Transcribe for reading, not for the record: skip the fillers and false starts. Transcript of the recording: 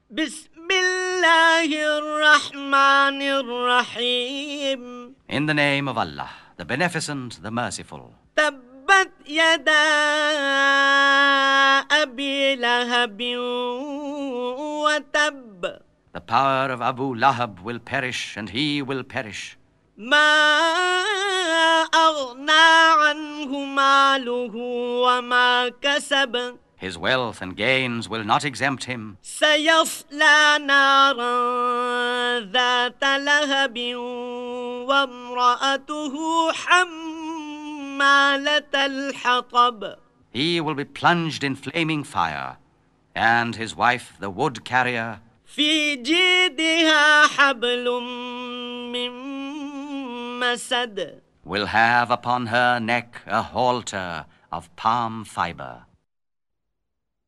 بسم الله الرحمن الرحيم. In the name of Allah, the Beneficent, the Merciful. تبت يدا أبي لهب وتب. The power of Abu Lahab will perish, and he will perish. ما أغنى عنه ماله وما كسب. His wealth and gains will not exempt him. سيصلى نارا ذات لهب وامرأته حمالة الحطب. He will be plunged in flaming fire, and his wife, the wood carrier, في جيدها حبل من مسد. will have upon her neck a halter of palm fiber.